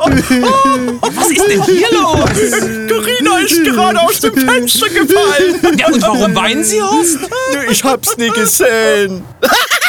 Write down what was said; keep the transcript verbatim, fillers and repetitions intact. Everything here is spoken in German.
Was ist denn hier los? Carina ist gerade aus dem Fenster gefallen. Ja, und warum weinen Sie, Horst? Ich hab's nie gesehen.